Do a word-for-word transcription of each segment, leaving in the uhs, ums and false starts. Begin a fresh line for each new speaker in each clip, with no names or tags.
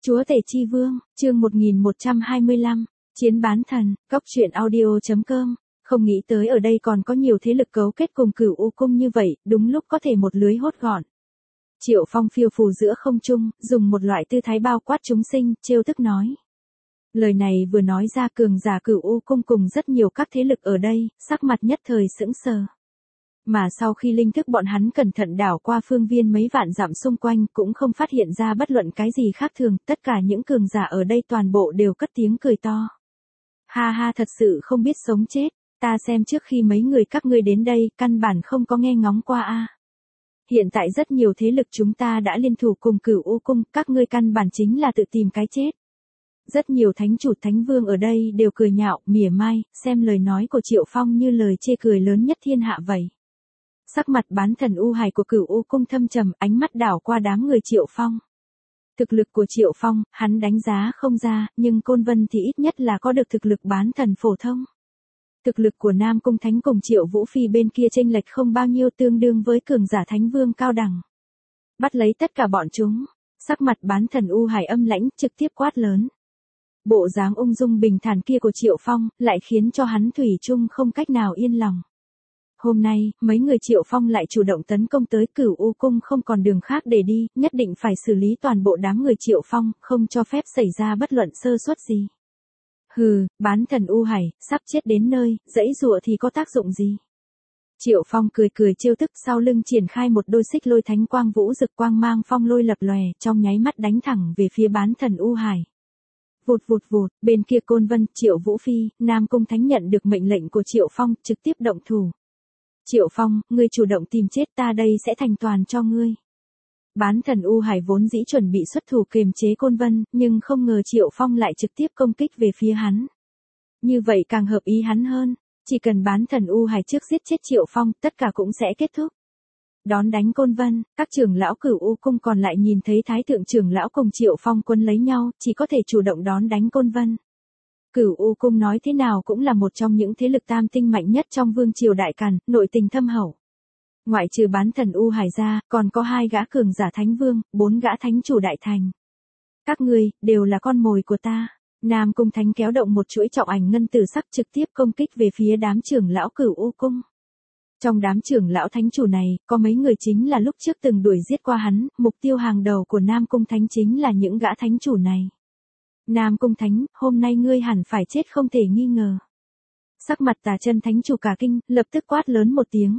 Chúa Tể Chi Vương, chương một nghìn một trăm hai mươi lăm, Chiến Bán Thần, Cóc truyện audio chấm com. Không nghĩ tới ở đây còn có nhiều thế lực cấu kết cùng Cửu U Cung như vậy, đúng lúc có thể một lưới hốt gọn. Triệu Phong phiêu phù giữa không trung, dùng một loại tư thái bao quát chúng sinh, trêu tức nói. Lời này vừa nói ra, cường giả Cửu U Cung cùng rất nhiều các thế lực ở đây, sắc mặt nhất thời sững sờ. Mà sau khi linh thức bọn hắn cẩn thận đảo qua phương viên mấy vạn dặm xung quanh cũng không phát hiện ra bất luận cái gì khác thường, tất cả những cường giả ở đây toàn bộ đều cất tiếng cười to. Ha ha, thật sự không biết sống chết, ta xem trước khi mấy người các ngươi đến đây, căn bản không có nghe ngóng qua a. Hiện tại rất nhiều thế lực chúng ta đã liên thủ cùng Cửu U Cung, các ngươi căn bản chính là tự tìm cái chết. Rất nhiều thánh chủ thánh vương ở đây đều cười nhạo, mỉa mai, xem lời nói của Triệu Phong như lời chê cười lớn nhất thiên hạ vậy. Sắc mặt bán thần U Hải của Cửu U Cung thâm trầm, ánh mắt đảo qua đám người Triệu Phong. Thực lực của Triệu Phong, hắn đánh giá không ra, nhưng Côn Vân thì ít nhất là có được thực lực bán thần phổ thông. Thực lực của Nam Cung Thánh cùng Triệu Vũ Phi bên kia chênh lệch không bao nhiêu, tương đương với cường giả thánh vương cao đẳng. Bắt lấy tất cả bọn chúng, sắc mặt bán thần U Hải âm lãnh, trực tiếp quát lớn. Bộ dáng ung dung bình thản kia của Triệu Phong, lại khiến cho hắn thủy chung không cách nào yên lòng. Hôm nay, mấy người Triệu Phong lại chủ động tấn công tới Cửu U Cung, không còn đường khác để đi, nhất định phải xử lý toàn bộ đám người Triệu Phong, không cho phép xảy ra bất luận sơ suất gì. Hừ, bán thần U Hải, sắp chết đến nơi, dãy dụa thì có tác dụng gì? Triệu Phong cười cười trêu tức, sau lưng triển khai một đôi xích lôi thánh quang vũ rực quang mang phong lôi lập lòe, trong nháy mắt đánh thẳng về phía bán thần U Hải. Vụt vụt vụt, bên kia Côn Vân, Triệu Vũ Phi, Nam Cung Thánh nhận được mệnh lệnh của Triệu Phong, trực tiếp động thủ. Triệu Phong, ngươi chủ động tìm chết, ta đây sẽ thành toàn cho ngươi. Bán thần U Hải vốn dĩ chuẩn bị xuất thủ kiềm chế Côn Vân, nhưng không ngờ Triệu Phong lại trực tiếp công kích về phía hắn. Như vậy càng hợp ý hắn hơn, chỉ cần bán thần U Hải trước giết chết Triệu Phong, tất cả cũng sẽ kết thúc. Đón đánh Côn Vân, các trưởng lão Cửu U Cung còn lại nhìn thấy Thái thượng trưởng lão cùng Triệu Phong quân lấy nhau, chỉ có thể chủ động đón đánh Côn Vân. Cửu U Cung nói thế nào cũng là một trong những thế lực tam tinh mạnh nhất trong vương triều Đại Càn, nội tình thâm hậu. Ngoại trừ bán thần U Hải ra, còn có hai gã cường giả thánh vương, bốn gã thánh chủ đại thành. Các ngươi, đều là con mồi của ta. Nam Cung Thánh kéo động một chuỗi trọng ảnh ngân tử sắc trực tiếp công kích về phía đám trưởng lão Cửu U Cung. Trong đám trưởng lão thánh chủ này, có mấy người chính là lúc trước từng đuổi giết qua hắn, mục tiêu hàng đầu của Nam Cung Thánh chính là những gã thánh chủ này. Nam Cung Thánh, hôm nay ngươi hẳn phải chết không thể nghi ngờ. Sắc mặt Tà Chân Thánh chủ cả kinh, lập tức quát lớn một tiếng.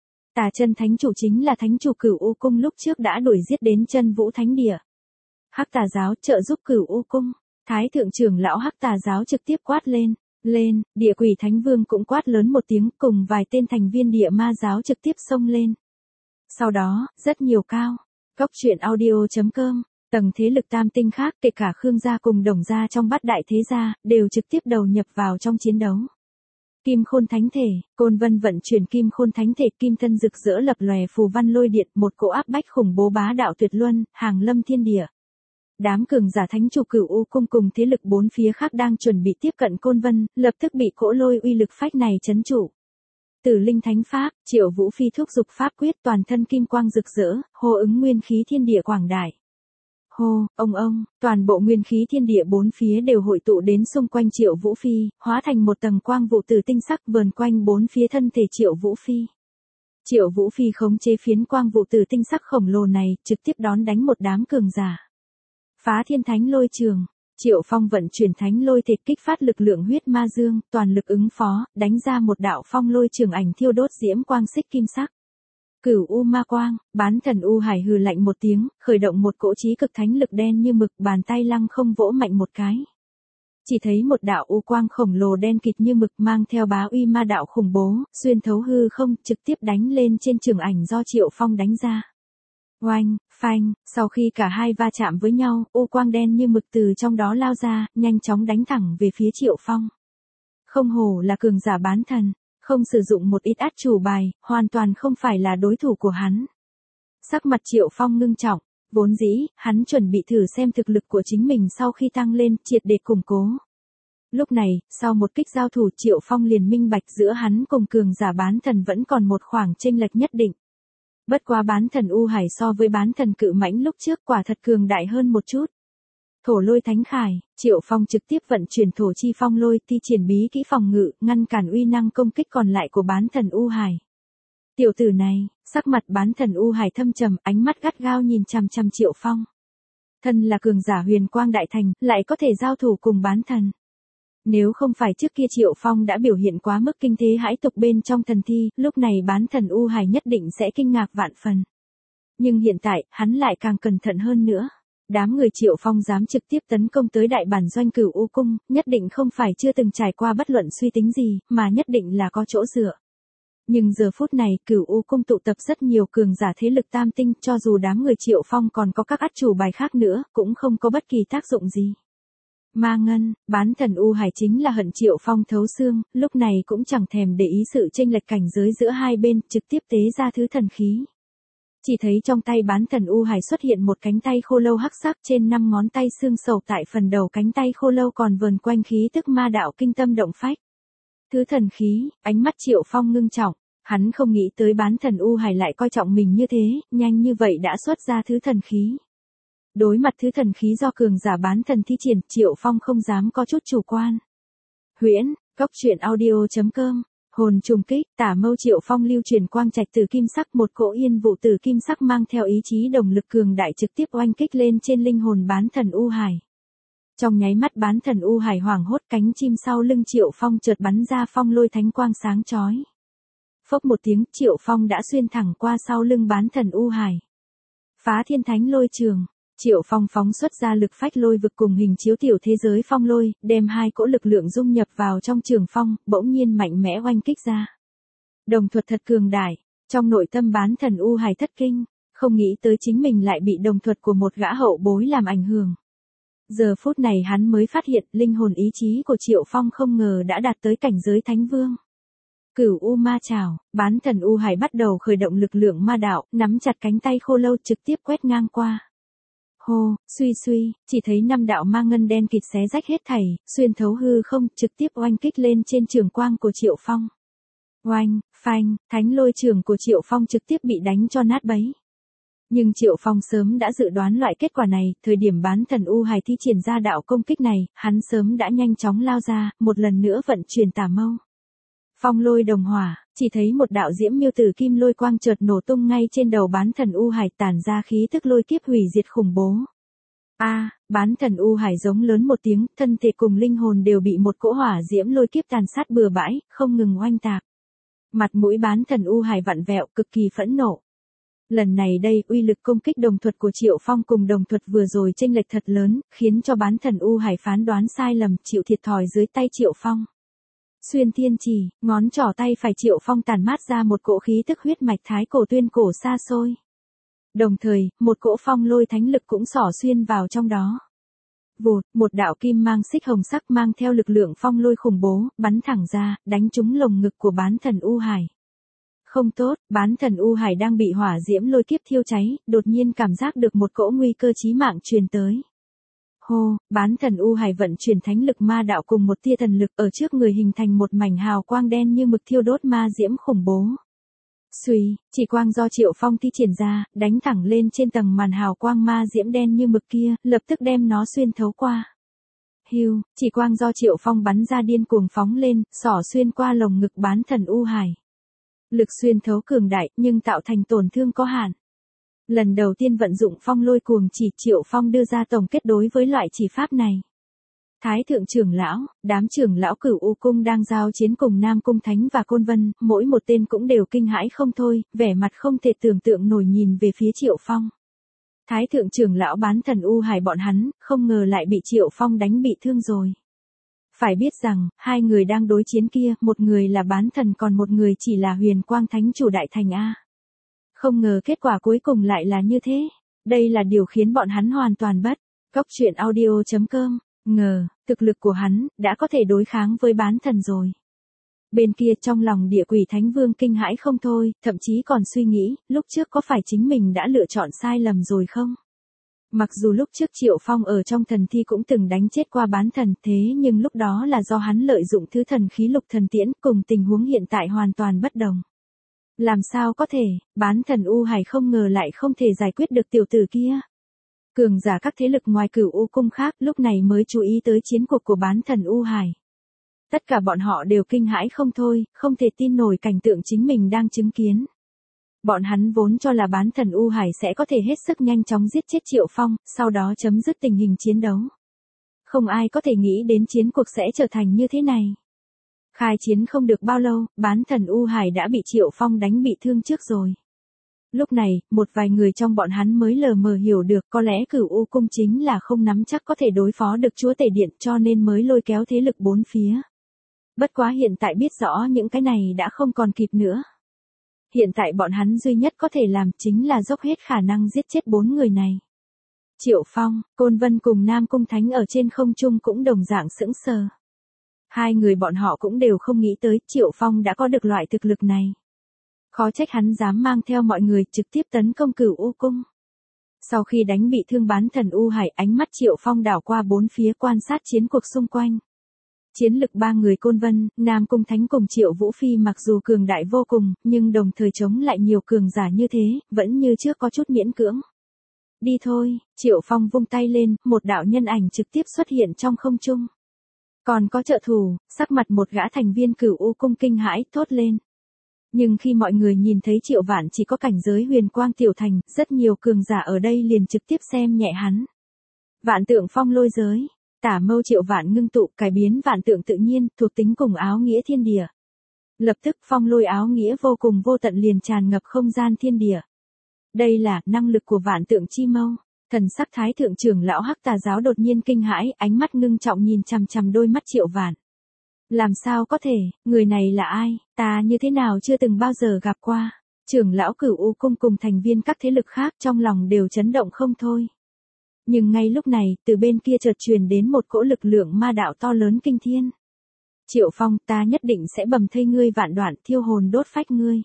Tà Chân Thánh chủ chính là thánh chủ Cửu U Cung lúc trước đã đuổi giết đến Chân Vũ Thánh Địa. Hắc Tà giáo trợ giúp Cửu U Cung, Thái thượng trưởng lão Hắc Tà giáo trực tiếp quát lên, lên, Địa Quỷ Thánh Vương cũng quát lớn một tiếng, cùng vài tên thành viên Địa Ma giáo trực tiếp xông lên. Sau đó, rất nhiều cao, Cóc truyện audio chấm com. Tầng thế lực tam tinh khác, kể cả Khương gia cùng Đồng gia trong bát đại thế gia, đều trực tiếp đầu nhập vào trong chiến đấu. Kim Khôn Thánh Thể, Côn Vân vận chuyển Kim Khôn Thánh Thể, kim thân rực rỡ lập lòe phù văn lôi điện, một cỗ áp bách khủng bố bá đạo tuyệt luân, hàng lâm thiên địa. Đám cường giả thánh chủ Cửu U Cung cùng thế lực bốn phía khác đang chuẩn bị tiếp cận Côn Vân, lập tức bị cỗ lôi uy lực phách này trấn trụ. Tử Linh Thánh Pháp, Triệu Vũ Phi thúc dục pháp quyết, toàn thân kim quang rực rỡ, hô ứng nguyên khí thiên địa quảng đại. Hô, ông ông, toàn bộ nguyên khí thiên địa bốn phía đều hội tụ đến xung quanh Triệu Vũ Phi, hóa thành một tầng quang vụ tử tinh sắc vờn quanh bốn phía thân thể Triệu Vũ Phi. Triệu Vũ Phi khống chế phiến quang vụ tử tinh sắc khổng lồ này, trực tiếp đón đánh một đám cường giả. Phá Thiên Thánh Lôi Trường, Triệu Phong vận chuyển thánh lôi thể kích phát lực lượng huyết ma dương, toàn lực ứng phó, đánh ra một đạo phong lôi trường ảnh thiêu đốt diễm quang xích kim sắc. Cửu U Ma Quang, bán thần U Hải hừ lạnh một tiếng, khởi động một cỗ chí cực thánh lực đen như mực, bàn tay lăng không vỗ mạnh một cái. Chỉ thấy một đạo u quang khổng lồ đen kịt như mực mang theo bá uy ma đạo khủng bố, xuyên thấu hư không, trực tiếp đánh lên trên trường ảnh do Triệu Phong đánh ra. Oanh, phanh, sau khi cả hai va chạm với nhau, u quang đen như mực từ trong đó lao ra, nhanh chóng đánh thẳng về phía Triệu Phong. Không hổ là cường giả bán thần. Không sử dụng một ít át chủ bài, hoàn toàn không phải là đối thủ của hắn. Sắc mặt Triệu Phong ngưng trọng, vốn dĩ, hắn chuẩn bị thử xem thực lực của chính mình sau khi tăng lên, triệt để củng cố. Lúc này, sau một kích giao thủ Triệu Phong liền minh bạch giữa hắn cùng cường giả bán thần vẫn còn một khoảng chênh lệch nhất định. Bất quá bán thần U Hải so với bán thần Cự Mãnh lúc trước quả thật cường đại hơn một chút. Thổ lôi thánh khải, Triệu Phong trực tiếp vận chuyển thổ chi phong lôi, thi triển bí kỹ phòng ngự, ngăn cản uy năng công kích còn lại của bán thần U Hải. Tiểu tử này, sắc mặt bán thần U Hải thâm trầm, ánh mắt gắt gao nhìn chằm chằm Triệu Phong. Thân là cường giả huyền quang đại thành, lại có thể giao thủ cùng bán thần. Nếu không phải trước kia Triệu Phong đã biểu hiện quá mức kinh thế hãi tục bên trong thần thi, lúc này bán thần U Hải nhất định sẽ kinh ngạc vạn phần. Nhưng hiện tại, hắn lại càng cẩn thận hơn nữa. Đám người Triệu Phong dám trực tiếp tấn công tới đại bản doanh Cửu U Cung, nhất định không phải chưa từng trải qua bất luận suy tính gì, mà nhất định là có chỗ dựa. Nhưng giờ phút này, Cửu U Cung tụ tập rất nhiều cường giả thế lực tam tinh, cho dù đám người Triệu Phong còn có các át chủ bài khác nữa, cũng không có bất kỳ tác dụng gì. Ma Ngân, bán thần U Hải chính là hận Triệu Phong thấu xương, lúc này cũng chẳng thèm để ý sự chênh lệch cảnh giới giữa hai bên, trực tiếp tế ra thứ thần khí. Chỉ thấy trong tay bán thần U Hải xuất hiện một cánh tay khô lâu hắc sắc, trên năm ngón tay xương sầu, tại phần đầu cánh tay khô lâu còn vờn quanh khí tức ma đạo kinh tâm động phách. Thứ thần khí, ánh mắt Triệu Phong ngưng trọng, hắn không nghĩ tới bán thần U Hải lại coi trọng mình như thế, nhanh như vậy đã xuất ra thứ thần khí. Đối mặt thứ thần khí do cường giả bán thần thi triển, Triệu Phong không dám có chút chủ quan. Huyễn, Cốc Truyện Audio chấm com, hồn trùng kích, tả mâu Triệu Phong lưu truyền quang trạch từ kim sắc, một cỗ yên vụ từ kim sắc mang theo ý chí đồng lực cường đại trực tiếp oanh kích lên trên linh hồn bán thần U Hải. Trong nháy mắt bán thần U Hải hoảng hốt, cánh chim sau lưng Triệu Phong chợt bắn ra phong lôi thánh quang sáng chói. Phốc một tiếng, Triệu Phong đã xuyên thẳng qua sau lưng bán thần U Hải. Phá thiên thánh lôi trường. Triệu Phong phóng xuất ra lực phách lôi vực cùng hình chiếu tiểu thế giới phong lôi, đem hai cỗ lực lượng dung nhập vào trong trường phong, bỗng nhiên mạnh mẽ oanh kích ra. Đồng thuật thật cường đại, trong nội tâm bán thần U Hải thất kinh, không nghĩ tới chính mình lại bị đồng thuật của một gã hậu bối làm ảnh hưởng. Giờ phút này hắn mới phát hiện linh hồn ý chí của Triệu Phong không ngờ đã đạt tới cảnh giới thánh vương. Cửu U ma trảo, bán thần U Hải bắt đầu khởi động lực lượng ma đạo, nắm chặt cánh tay khô lâu trực tiếp quét ngang qua. Hô, suy suy, chỉ thấy năm đạo ma ngân đen kịt xé rách hết thảy, xuyên thấu hư không, trực tiếp oanh kích lên trên trường quang của Triệu Phong. Oanh, phanh, thánh lôi trường của Triệu Phong trực tiếp bị đánh cho nát bấy. Nhưng Triệu Phong sớm đã dự đoán loại kết quả này, thời điểm bán thần U Hải thi triển ra đạo công kích này, hắn sớm đã nhanh chóng lao ra, một lần nữa vận chuyển tả mâu. Phong lôi đồng hỏa, chỉ thấy một đạo diễm miêu tử kim lôi quang chợt nổ tung ngay trên đầu bán thần U Hải, tản ra khí tức lôi kiếp hủy diệt khủng bố. A, à, bán thần U Hải giống lớn một tiếng, thân thể cùng linh hồn đều bị một cỗ hỏa diễm lôi kiếp tàn sát bừa bãi, không ngừng oanh tạc. Mặt mũi bán thần U Hải vặn vẹo, cực kỳ phẫn nộ. Lần này đây, uy lực công kích đồng thuật của Triệu Phong cùng đồng thuật vừa rồi chênh lệch thật lớn, khiến cho bán thần U Hải phán đoán sai lầm, chịu thiệt thòi dưới tay Triệu Phong. Xuyên thiên chỉ, ngón trỏ tay phải Triệu Phong tàn mát ra một cỗ khí tức huyết mạch thái cổ tuyên cổ xa xôi. Đồng thời, một cỗ phong lôi thánh lực cũng xỏ xuyên vào trong đó. Vụt, một đạo kim mang xích hồng sắc mang theo lực lượng phong lôi khủng bố, bắn thẳng ra, đánh trúng lồng ngực của bán thần U Hải. Không tốt, bán thần U Hải đang bị hỏa diễm lôi kiếp thiêu cháy, đột nhiên cảm giác được một cỗ nguy cơ chí mạng truyền tới. Hô, bán thần U Hải vận chuyển thánh lực ma đạo cùng một tia thần lực ở trước người hình thành một mảnh hào quang đen như mực thiêu đốt ma diễm khủng bố. Xuy, chỉ quang do Triệu Phong thi triển ra, đánh thẳng lên trên tầng màn hào quang ma diễm đen như mực kia, lập tức đem nó xuyên thấu qua. Hiu, chỉ quang do Triệu Phong bắn ra điên cuồng phóng lên, xỏ xuyên qua lồng ngực bán thần U Hải. Lực xuyên thấu cường đại, nhưng tạo thành tổn thương có hạn. Lần đầu tiên vận dụng phong lôi cuồng chỉ, Triệu Phong đưa ra tổng kết đối với loại chỉ pháp này. Thái thượng trưởng lão, đám trưởng lão Cửu U Cung đang giao chiến cùng Nam Cung Thánh và Côn Vân, mỗi một tên cũng đều kinh hãi không thôi, vẻ mặt không thể tưởng tượng nổi nhìn về phía Triệu Phong. Thái thượng trưởng lão bán thần U Hải bọn hắn, không ngờ lại bị Triệu Phong đánh bị thương rồi. Phải biết rằng, hai người đang đối chiến kia, một người là bán thần còn một người chỉ là huyền quang thánh chủ đại thành A. Không ngờ kết quả cuối cùng lại là như thế. Đây là điều khiến bọn hắn hoàn toàn bất. Cốc Truyện Audio chấm com, ngờ, thực lực của hắn, đã có thể đối kháng với bán thần rồi. Bên kia trong lòng địa quỷ thánh vương kinh hãi không thôi, thậm chí còn suy nghĩ, lúc trước có phải chính mình đã lựa chọn sai lầm rồi không? Mặc dù lúc trước Triệu Phong ở trong thần thi cũng từng đánh chết qua bán thần, thế nhưng lúc đó là do hắn lợi dụng thứ thần khí lục thần tiễn, cùng tình huống hiện tại hoàn toàn bất đồng. Làm sao có thể, bán thần U Hải không ngờ lại không thể giải quyết được tiểu tử kia. cường giả các thế lực ngoài Cửu U cung khác lúc này mới chú ý tới chiến cuộc của bán thần U Hải. Tất cả bọn họ đều kinh hãi không thôi, không thể tin nổi cảnh tượng chính mình đang chứng kiến. Bọn hắn vốn cho là bán thần U Hải sẽ có thể hết sức nhanh chóng giết chết Triệu Phong, sau đó chấm dứt tình hình chiến đấu. Không ai có thể nghĩ đến chiến cuộc sẽ trở thành như thế này. Khai chiến không được bao lâu, bán thần U Hải đã bị Triệu Phong đánh bị thương trước rồi. Lúc này, một vài người trong bọn hắn mới lờ mờ hiểu được có lẽ Cửu U cung chính là không nắm chắc có thể đối phó được chúa tể điện cho nên mới lôi kéo thế lực bốn phía. Bất quá hiện tại biết rõ những cái này đã không còn kịp nữa. Hiện tại bọn hắn duy nhất có thể làm chính là dốc hết khả năng giết chết bốn người này. Triệu Phong, Côn Vân cùng Nam Cung Thánh ở trên không trung cũng đồng dạng sững sờ. Hai người bọn họ cũng đều không nghĩ tới Triệu Phong đã có được loại thực lực này. Khó trách hắn dám mang theo mọi người trực tiếp tấn công Cửu U cung. Sau khi đánh bị thương bán thần U Hải, ánh mắt Triệu Phong đảo qua bốn phía quan sát chiến cuộc xung quanh. Chiến lực ba người Côn Vân, Nam Cung Thánh cùng Triệu Vũ Phi mặc dù cường đại vô cùng, nhưng đồng thời chống lại nhiều cường giả như thế, vẫn như trước có chút miễn cưỡng. Đi thôi, Triệu Phong vung tay lên, một đạo nhân ảnh trực tiếp xuất hiện trong không trung. Còn có trợ thủ, sắc mặt một gã thành viên Cửu U cung kinh hãi thốt lên. Nhưng khi mọi người nhìn thấy Triệu Vạn chỉ có cảnh giới huyền quang tiểu thành, rất nhiều cường giả ở đây liền trực tiếp xem nhẹ hắn. Vạn tượng phong lôi giới, tả mâu Triệu Vạn ngưng tụ cải biến vạn tượng tự nhiên, thuộc tính cùng áo nghĩa thiên địa. Lập tức phong lôi áo nghĩa vô cùng vô tận liền tràn ngập không gian thiên địa. Đây là năng lực của vạn tượng chi mâu. Thần sắc thái thượng trưởng lão Hắc Tà giáo đột nhiên kinh hãi, ánh mắt ngưng trọng nhìn chằm chằm đôi mắt Triệu Vạn. Làm sao có thể, người này là ai, ta như thế nào chưa từng bao giờ gặp qua. Trưởng lão Cửu U cung cùng thành viên các thế lực khác trong lòng đều chấn động không thôi. Nhưng ngay lúc này, từ bên kia chợt truyền đến một cỗ lực lượng ma đạo to lớn kinh thiên. Triệu Phong, ta nhất định sẽ bầm thây ngươi vạn đoạn, thiêu hồn đốt phách ngươi.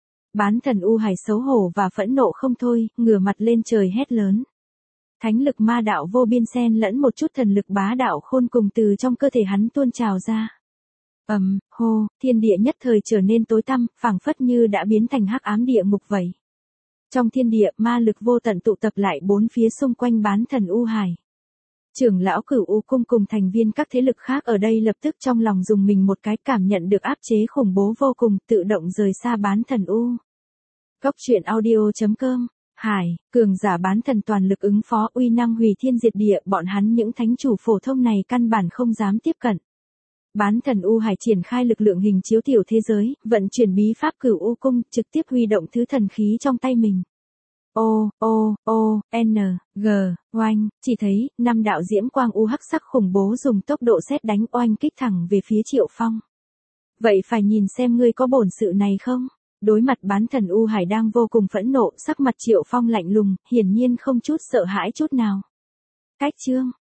Bán thần U Hải xấu hổ và phẫn nộ không thôi, ngửa mặt lên trời hét lớn. Thánh lực ma đạo vô biên xen lẫn một chút thần lực bá đạo khôn cùng từ trong cơ thể hắn tuôn trào ra. Ầm, um, hô, thiên địa nhất thời trở nên tối tăm, phảng phất như đã biến thành hắc ám địa ngục vậy. Trong thiên địa, ma lực vô tận tụ tập lại bốn phía xung quanh bán thần U Hải. Trưởng lão Cửu U cung cùng thành viên các thế lực khác ở đây lập tức trong lòng dùng mình một cái, cảm nhận được áp chế khủng bố vô cùng, tự động rời xa bán thần U. Cốc truyện audio chấm com. Hải, cường giả bán thần toàn lực ứng phó, uy năng hủy thiên diệt địa, bọn hắn những thánh chủ phổ thông này căn bản không dám tiếp cận. Bán thần U Hải triển khai lực lượng hình chiếu tiểu thế giới, vận chuyển bí pháp Cửu U cung, trực tiếp huy động thứ thần khí trong tay mình. O, O, O, N, G, oanh, chỉ thấy, năm đạo diễm quang u hắc sắc khủng bố dùng tốc độ sét đánh oanh kích thẳng về phía Triệu Phong. Vậy phải nhìn xem ngươi có bổn sự này không? Đối mặt bán thần U Hải đang vô cùng phẫn nộ, sắc mặt Triệu Phong lạnh lùng, hiển nhiên không chút sợ hãi chút nào. Cách chương,